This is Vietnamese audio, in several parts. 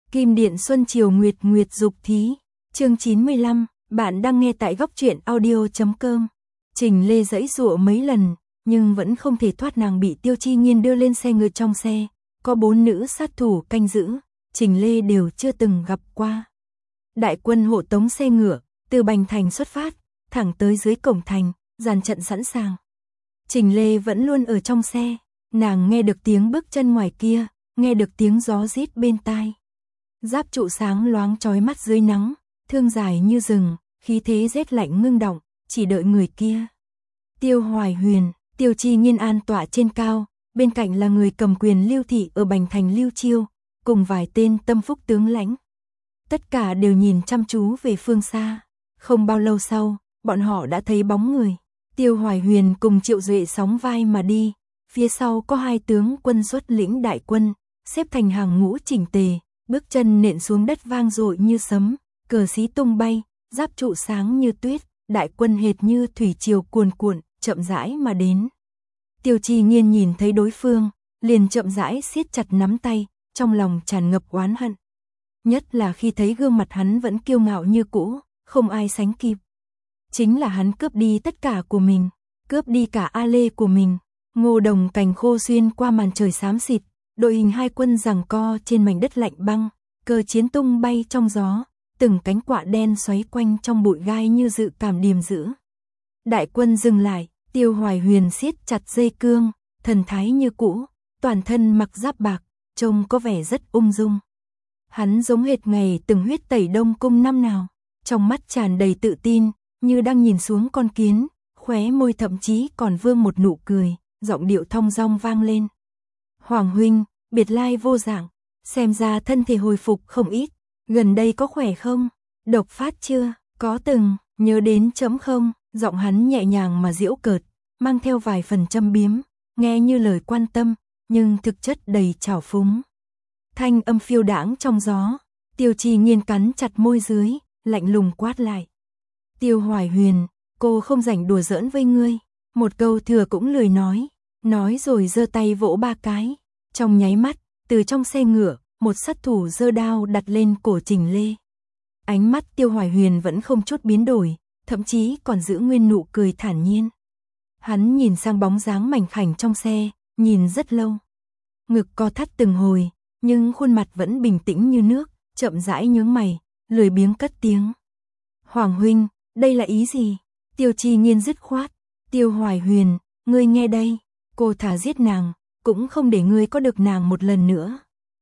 Kim Điện Xuân Chiều Nguyệt Nguyệt Dục Thí, chương 95, bạn đang nghe tại góc truyện audio.com. Trình Lê giãy giụa mấy lần, nhưng vẫn không thể thoát, nàng bị Tiêu Chi Nghiên đưa lên xe ngựa. Trong xe có 4 nữ sát thủ canh giữ, Trình Lê đều chưa từng gặp qua. Đại quân hộ tống xe ngựa từ Bành Thành xuất phát, thẳng tới dưới cổng thành, dàn trận sẵn sàng. Trình Lê vẫn luôn ở trong xe, nàng nghe được tiếng bước chân ngoài kia, nghe được tiếng gió rít bên tai. Giáp trụ sáng loáng chói mắt dưới nắng, thương dài như rừng, khí thế rét lạnh ngưng đọng, chỉ đợi người kia. Tiêu Hoài Huyền, Tiêu Chi Nghiên an tọa trên cao, bên cạnh là người cầm quyền Lưu thị ở Bành Thành Lưu Chiêu, cùng vài tên tâm phúc tướng lãnh. Tất cả đều nhìn chăm chú về phương xa. Không bao lâu sau, bọn họ đã thấy bóng người. Tiêu Hoài Huyền cùng Triệu Duệ sóng vai mà đi, phía sau có 2 tướng quân xuất lĩnh đại quân, xếp thành hàng ngũ chỉnh tề, bước chân nện xuống đất vang dội như sấm, cờ xí tung bay, giáp trụ sáng như tuyết, đại quân hệt như thủy triều cuồn cuộn, chậm rãi mà đến. Tiêu Chi Nghiên nhìn thấy đối phương, liền chậm rãi siết chặt nắm tay, trong lòng tràn ngập oán hận. Nhất là khi thấy gương mặt hắn vẫn kiêu ngạo như cũ, không ai sánh kịp. Chính là hắn cướp đi tất cả của mình, cướp đi cả A Lê của mình. Ngô Đồng cành khô xuyên qua màn trời xám xịt, đội hình 2 quân giằng co trên mảnh đất lạnh băng, cờ chiến tung bay trong gió, từng cánh quạ đen xoáy quanh trong bụi gai như dự cảm điềm dữ. Đại quân dừng lại, Tiêu Hoài Huyền siết chặt dây cương, thần thái như cũ, toàn thân mặc giáp bạc, trông có vẻ rất ung dung. Hắn giống hệt ngày từng huyết tẩy Đông Cung năm nào, trong mắt tràn đầy tự tin, như đang nhìn xuống con kiến, khóe môi thậm chí còn vương một nụ cười, giọng điệu thong dong vang lên. Hoàng huynh, biệt lai vô dạng, xem ra thân thể hồi phục không ít, gần đây có khỏe không? Độc phát chưa? Có từng nhớ đến chấm không? Giọng hắn nhẹ nhàng mà giễu cợt, mang theo vài phần châm biếm, nghe như lời quan tâm, nhưng thực chất đầy trào phúng. Thanh âm phiêu đãng trong gió, Tiêu Chi Nghiên cắn chặt môi dưới, lạnh lùng quát lại. Tiêu Hoài Huyền, cô không rảnh đùa giỡn với ngươi, một câu thừa cũng lười nói rồi giơ tay vỗ 3 cái. Trong nháy mắt, từ trong xe ngựa, một sát thủ giơ đao đặt lên cổ Trình Lê. Ánh mắt Tiêu Hoài Huyền vẫn không chút biến đổi, thậm chí còn giữ nguyên nụ cười thản nhiên. Hắn nhìn sang bóng dáng mảnh khảnh trong xe, nhìn rất lâu. Ngực co thắt từng hồi, nhưng khuôn mặt vẫn bình tĩnh như nước, chậm rãi nhướng mày, lười biếng cất tiếng. Hoàng huynh, đây là ý gì? Tiêu Chi Nghiên dứt khoát. Tiêu Hoài Huyền, ngươi nghe đây, cô thà giết nàng, cũng không để ngươi có được nàng một lần nữa.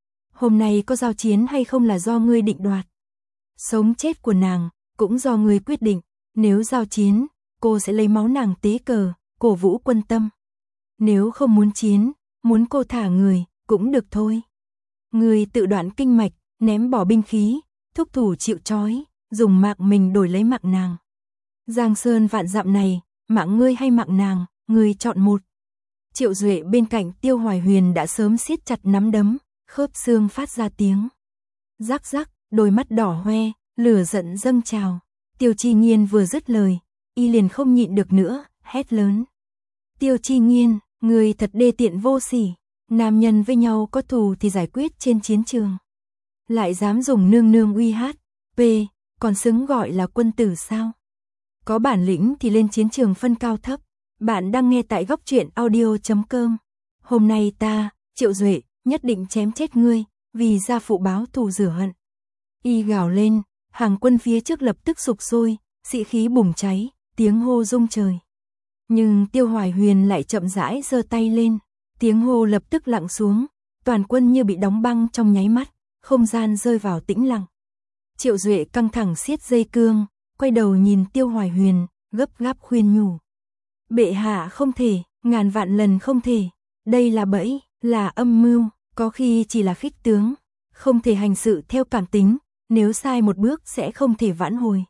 Hôm nay có giao chiến hay không là do ngươi định đoạt. Sống chết của nàng, cũng do ngươi quyết định. Nếu giao chiến, cô sẽ lấy máu nàng tế cờ, cổ vũ quân tâm. Nếu không muốn chiến, muốn cô thả người, cũng được thôi. Ngươi tự đoạn kinh mạch, ném bỏ binh khí, thúc thủ chịu trói, dùng mạng mình đổi lấy mạng nàng. Giang sơn vạn dặm này, mạng ngươi hay mạng nàng, ngươi chọn một. Triệu Duệ bên cạnh Tiêu Hoài Huyền đã sớm siết chặt nắm đấm, khớp xương phát ra tiếng rắc rắc, đôi mắt đỏ hoe, lửa giận dâng trào. Tiêu Chi Nghiên vừa dứt lời, y liền không nhịn được nữa, hét lớn. Tiêu Chi Nghiên, người thật đê tiện vô sỉ, nam nhân với nhau có thù thì giải quyết trên chiến trường. Lại dám dùng nương nương uy hát, còn xứng gọi là quân tử sao? Có bản lĩnh thì lên chiến trường phân cao thấp. Bạn đang nghe tại góc truyện audio.com. Hôm nay ta, Triệu Duệ, nhất định chém chết ngươi, vì gia phụ báo thù rửa hận. Y gào lên, hàng quân phía trước lập tức sục sôi, sĩ khí bùng cháy, tiếng hô rung trời. Nhưng Tiêu Hoài Huyền lại chậm rãi giơ tay lên, tiếng hô lập tức lặng xuống, toàn quân như bị đóng băng trong nháy mắt, không gian rơi vào tĩnh lặng. Triệu Duệ căng thẳng siết dây cương, quay đầu nhìn Tiêu Hoài Huyền, gấp gáp khuyên nhủ. Bệ hạ không thể, ngàn vạn lần không thể, đây là bẫy, là âm mưu, có khi chỉ là khích tướng, không thể hành sự theo cảm tính, nếu sai một bước sẽ không thể vãn hồi.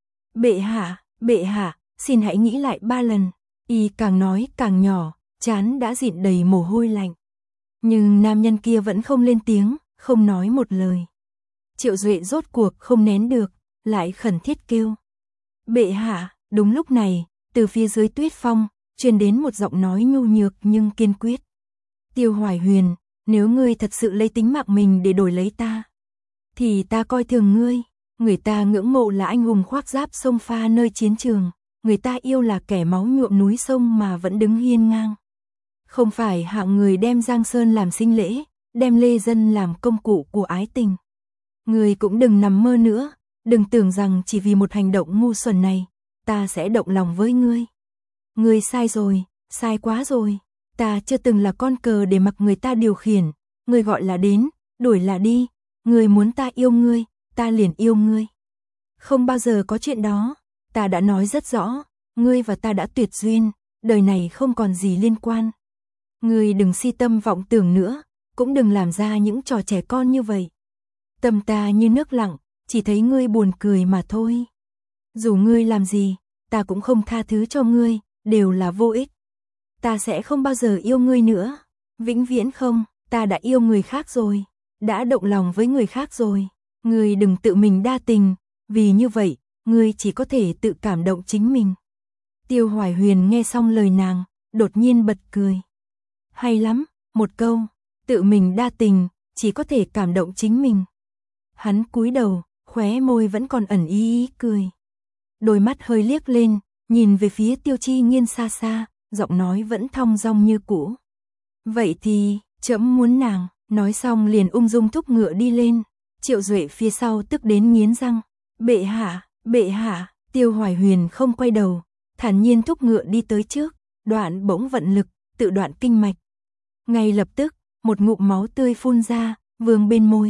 Bệ hạ, xin hãy nghĩ lại 3 lần. Y càng nói càng nhỏ, trán đã dịn đầy mồ hôi lạnh. Nhưng nam nhân kia vẫn không lên tiếng, không nói một lời. Triệu Duệ rốt cuộc không nén được, lại khẩn thiết kêu. Bệ hạ, đúng lúc này, từ phía dưới tuyết phong, truyền đến một giọng nói nhu nhược nhưng kiên quyết. Tiêu Hoài Huyền, nếu ngươi thật sự lấy tính mạng mình để đổi lấy ta, thì ta coi thường ngươi. Người ta ngưỡng mộ là anh hùng khoác giáp xông pha nơi chiến trường, người ta yêu là kẻ máu nhuộm núi sông mà vẫn đứng hiên ngang. Không phải hạng người đem Giang Sơn làm sinh lễ, đem lê dân làm công cụ của ái tình. Ngươi cũng đừng nằm mơ nữa, đừng tưởng rằng chỉ vì một hành động ngu xuẩn này, ta sẽ động lòng với ngươi. Ngươi sai rồi, sai quá rồi. Ta chưa từng là con cờ để mặc người ta điều khiển. Ngươi gọi là đến, đuổi là đi. Ngươi muốn ta yêu ngươi, ta liền yêu ngươi. Không bao giờ có chuyện đó. Ta đã nói rất rõ, ngươi và ta đã tuyệt duyên, đời này không còn gì liên quan. Ngươi đừng si tâm vọng tưởng nữa, cũng đừng làm ra những trò trẻ con như vậy. Tâm ta như nước lặng, chỉ thấy ngươi buồn cười mà thôi. Dù ngươi làm gì, ta cũng không tha thứ cho ngươi, đều là vô ích. Ta sẽ không bao giờ yêu ngươi nữa. Vĩnh viễn không, ta đã yêu người khác rồi, đã động lòng với người khác rồi. Ngươi đừng tự mình đa tình, vì như vậy, ngươi chỉ có thể tự cảm động chính mình. Tiêu Hoài Huyền nghe xong lời nàng, đột nhiên bật cười. Hay lắm, một câu, tự mình đa tình, chỉ có thể cảm động chính mình. Hắn cúi đầu, khóe môi vẫn còn ẩn ý cười. Đôi mắt hơi liếc lên, nhìn về phía Tiêu Chi Nghiên xa xa, giọng nói vẫn thong dong như cũ. Vậy thì, trẫm muốn nàng, nói xong liền ung dung thúc ngựa đi lên. Triệu Duệ phía sau tức đến nghiến răng. Bệ hạ, Tiêu Hoài Huyền không quay đầu, thản nhiên thúc ngựa đi tới trước, đoạn bỗng vận lực, tự đoạn kinh mạch. Ngay lập tức, một ngụm máu tươi phun ra, vương bên môi.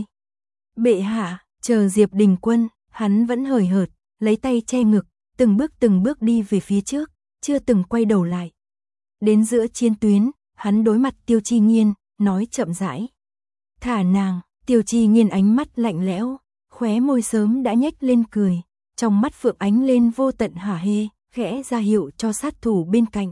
Bệ hạ, chờ Diệp Đình Quân, hắn vẫn hời hợt, lấy tay che ngực, từng bước đi về phía trước, chưa từng quay đầu lại. Đến giữa chiến tuyến, hắn đối mặt Tiêu Chi Nghiên, nói chậm rãi. Thả nàng. Tiêu Chi Nghiên ánh mắt lạnh lẽo, khóe môi sớm đã nhếch lên cười, trong mắt phượng ánh lên vô tận hả hê, khẽ ra hiệu cho sát thủ bên cạnh.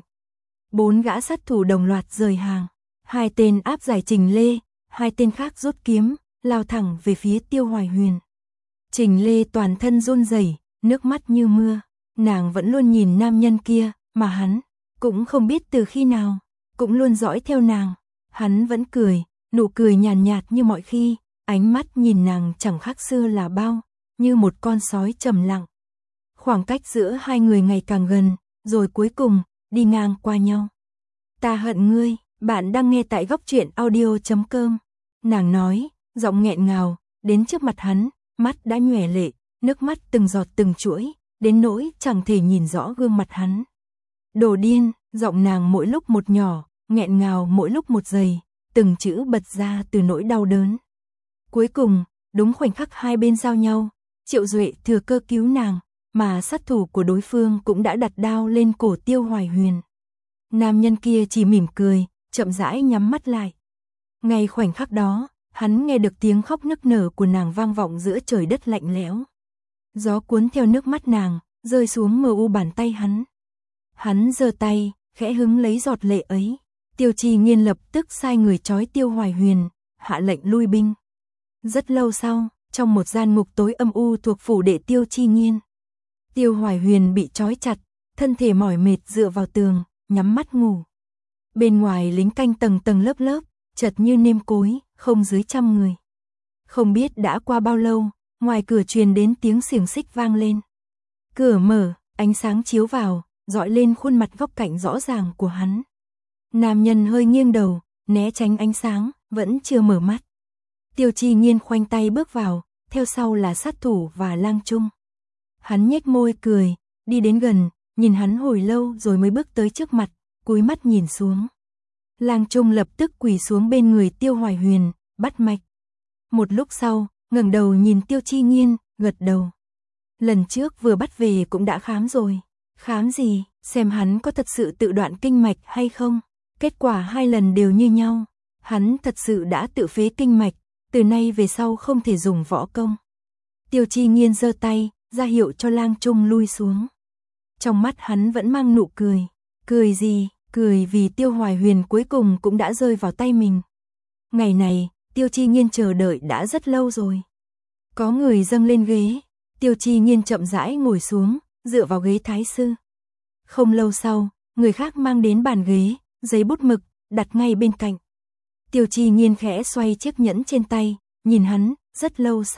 4 gã sát thủ đồng loạt rời hàng, 2 tên áp giải Trình Lê, 2 tên khác rút kiếm, lao thẳng về phía Tiêu Hoài Huyền. Trình Lê toàn thân run rẩy, nước mắt như mưa, nàng vẫn luôn nhìn nam nhân kia, mà hắn cũng không biết từ khi nào, cũng luôn dõi theo nàng. Hắn vẫn cười, nụ cười nhàn nhạt như mọi khi, ánh mắt nhìn nàng chẳng khác xưa là bao, như một con sói trầm lặng. Khoảng cách giữa hai người ngày càng gần, rồi cuối cùng, đi ngang qua nhau. Ta hận ngươi, bạn đang nghe tại góc truyện audio.com. Nàng nói, giọng nghẹn ngào, đến trước mặt hắn, mắt đã nhòe lệ, nước mắt từng giọt từng chuỗi, đến nỗi chẳng thể nhìn rõ gương mặt hắn. Đồ điên, giọng nàng mỗi lúc một nhỏ, nghẹn ngào mỗi lúc một dày, từng chữ bật ra từ nỗi đau đớn. Cuối cùng, đúng khoảnh khắc hai bên giao nhau, Triệu Duệ thừa cơ cứu nàng, mà sát thủ của đối phương cũng đã đặt đao lên cổ Tiêu Hoài Huyền. Nam nhân kia chỉ mỉm cười, chậm rãi nhắm mắt lại. Ngay khoảnh khắc đó, hắn nghe được tiếng khóc nức nở của nàng vang vọng giữa trời đất lạnh lẽo. Gió cuốn theo nước mắt nàng, rơi xuống mờ u bàn tay hắn. Hắn giơ tay, khẽ hứng lấy giọt lệ ấy. Tiêu Chi Nghiên lập tức sai người trói Tiêu Hoài Huyền, hạ lệnh lui binh. Rất lâu sau, trong một gian ngục tối âm u thuộc phủ đệ Tiêu Chi Nghiên, Tiêu Hoài Huyền bị trói chặt, thân thể mỏi mệt dựa vào tường, nhắm mắt ngủ. Bên ngoài lính canh tầng tầng lớp lớp, chật như nêm cối, không dưới 100 người. Không biết đã qua bao lâu, ngoài cửa truyền đến tiếng xiềng xích vang lên. Cửa mở, ánh sáng chiếu vào, dọi lên khuôn mặt góc cạnh rõ ràng của hắn. Nam nhân hơi nghiêng đầu, né tránh ánh sáng, vẫn chưa mở mắt. Tiêu Chi Nghiên khoanh tay bước vào, theo sau là sát thủ và Lang Trung. Hắn nhếch môi cười, đi đến gần, nhìn hắn hồi lâu rồi mới bước tới trước mặt, cúi mắt nhìn xuống. Lang Trung lập tức quỳ xuống bên người Tiêu Hoài Huyền, bắt mạch. Một lúc sau, ngẩng đầu nhìn Tiêu Chi Nghiên, gật đầu. Lần trước vừa bắt về cũng đã khám rồi. Khám gì, xem hắn có thật sự tự đoạn kinh mạch hay không? Kết quả 2 lần đều như nhau. Hắn thật sự đã tự phế kinh mạch, từ nay về sau không thể dùng võ công. Tiêu Chi Nghiên giơ tay, ra hiệu cho Lang Trung lui xuống. Trong mắt hắn vẫn mang nụ cười. Cười gì? Cười vì Tiêu Hoài Huyền cuối cùng cũng đã rơi vào tay mình. Ngày này, Tiêu Chi Nghiên chờ đợi đã rất lâu rồi. Có người dâng lên ghế, Tiêu Chi Nghiên chậm rãi ngồi xuống, dựa vào ghế thái sư. Không lâu sau, người khác mang đến bàn ghế, giấy bút mực, đặt ngay bên cạnh. Tiêu Chi Nghiên khẽ xoay chiếc nhẫn trên tay, nhìn hắn, rất lâu sau,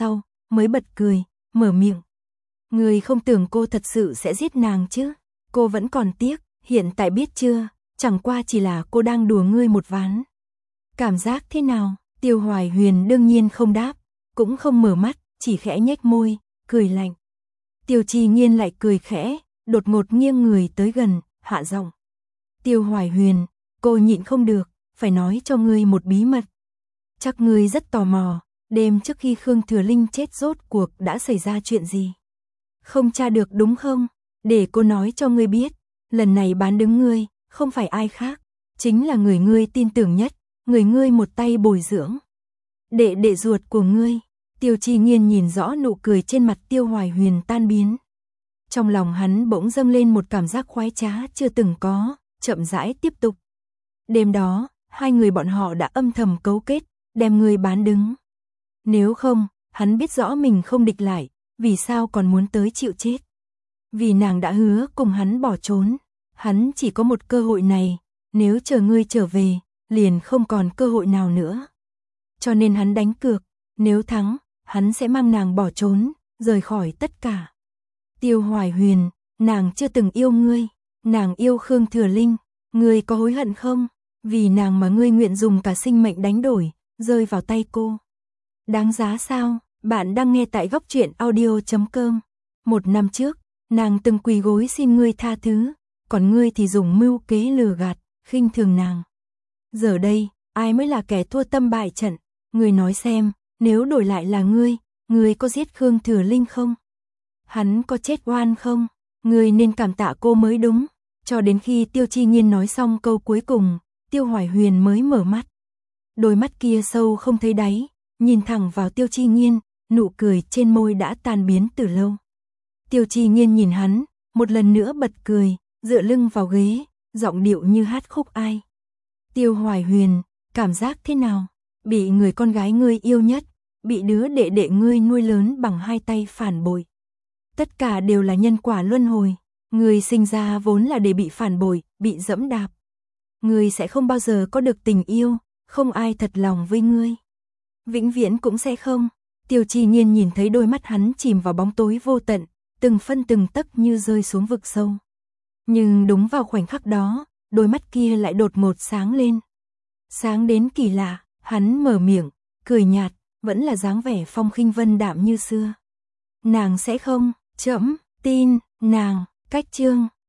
mới bật cười, mở miệng. Người không tưởng cô thật sự sẽ giết nàng chứ? Cô vẫn còn tiếc, hiện tại biết chưa, chẳng qua chỉ là cô đang đùa ngươi một ván. Cảm giác thế nào? Tiêu Hoài Huyền đương nhiên không đáp, cũng không mở mắt, chỉ khẽ nhếch môi, cười lạnh. Tiêu Chi Nghiên lại cười khẽ, đột ngột nghiêng người tới gần, hạ giọng. Tiêu Hoài Huyền, cô nhịn không được, phải nói cho ngươi một bí mật. Chắc ngươi rất tò mò, đêm trước khi Khương Thừa Linh chết rốt cuộc đã xảy ra chuyện gì? Không tra được đúng không? Để cô nói cho ngươi biết, lần này bán đứng ngươi, không phải ai khác, chính là người ngươi tin tưởng nhất, người ngươi một tay bồi dưỡng. Đệ ruột của ngươi. Tiêu Chi Nghiên nhìn rõ nụ cười trên mặt Tiêu Hoài Huyền tan biến. Trong lòng hắn bỗng dâng lên một cảm giác khoái trá chưa từng có, chậm rãi tiếp tục. Đêm đó, hai người bọn họ đã âm thầm cấu kết, đem ngươi bán đứng. Nếu không, hắn biết rõ mình không địch lại, vì sao còn muốn tới chịu chết. Vì nàng đã hứa cùng hắn bỏ trốn, hắn chỉ có một cơ hội này, nếu chờ ngươi trở về, liền không còn cơ hội nào nữa. Cho nên hắn đánh cược, nếu thắng, hắn sẽ mang nàng bỏ trốn, rời khỏi tất cả. Tiêu Hoài Huyền, nàng chưa từng yêu ngươi, nàng yêu Khương Thừa Linh, ngươi có hối hận không? Vì nàng mà ngươi nguyện dùng cả sinh mệnh đánh đổi, rơi vào tay cô. Đáng giá sao? Bạn đang nghe tại góc truyện audio.com. 1 năm trước, nàng từng quỳ gối xin ngươi tha thứ, còn ngươi thì dùng mưu kế lừa gạt, khinh thường nàng. Giờ đây, ai mới là kẻ thua tâm bại trận? Ngươi nói xem, nếu đổi lại là ngươi có giết Khương Thừa Linh không? Hắn có chết oan không? Ngươi nên cảm tạ cô mới đúng. Cho đến khi Tiêu Chi Nghiên nói xong câu cuối cùng, Tiêu Hoài Huyền mới mở mắt. Đôi mắt kia sâu không thấy đáy, nhìn thẳng vào Tiêu Chi Nghiên, nụ cười trên môi đã tan biến từ lâu. Tiêu Chi Nghiên nhìn hắn, một lần nữa bật cười, dựa lưng vào ghế, giọng điệu như hát khúc ai. Tiêu Hoài Huyền, cảm giác thế nào? Bị người con gái ngươi yêu nhất, bị đứa đệ đệ ngươi nuôi lớn bằng hai tay phản bội. Tất cả đều là nhân quả luân hồi, ngươi sinh ra vốn là để bị phản bội, bị dẫm đạp. Ngươi sẽ không bao giờ có được tình yêu, không ai thật lòng với ngươi. Vĩnh viễn cũng sẽ không. Tiêu Chi Nghiên nhìn thấy đôi mắt hắn chìm vào bóng tối vô tận, từng phân từng tấc như rơi xuống vực sâu. Nhưng đúng vào khoảnh khắc đó, đôi mắt kia lại đột ngột sáng lên. Sáng đến kỳ lạ, hắn mở miệng, cười nhạt, vẫn là dáng vẻ phong khinh vân đạm như xưa. Nàng sẽ không, trẫm tin, nàng, cách chương.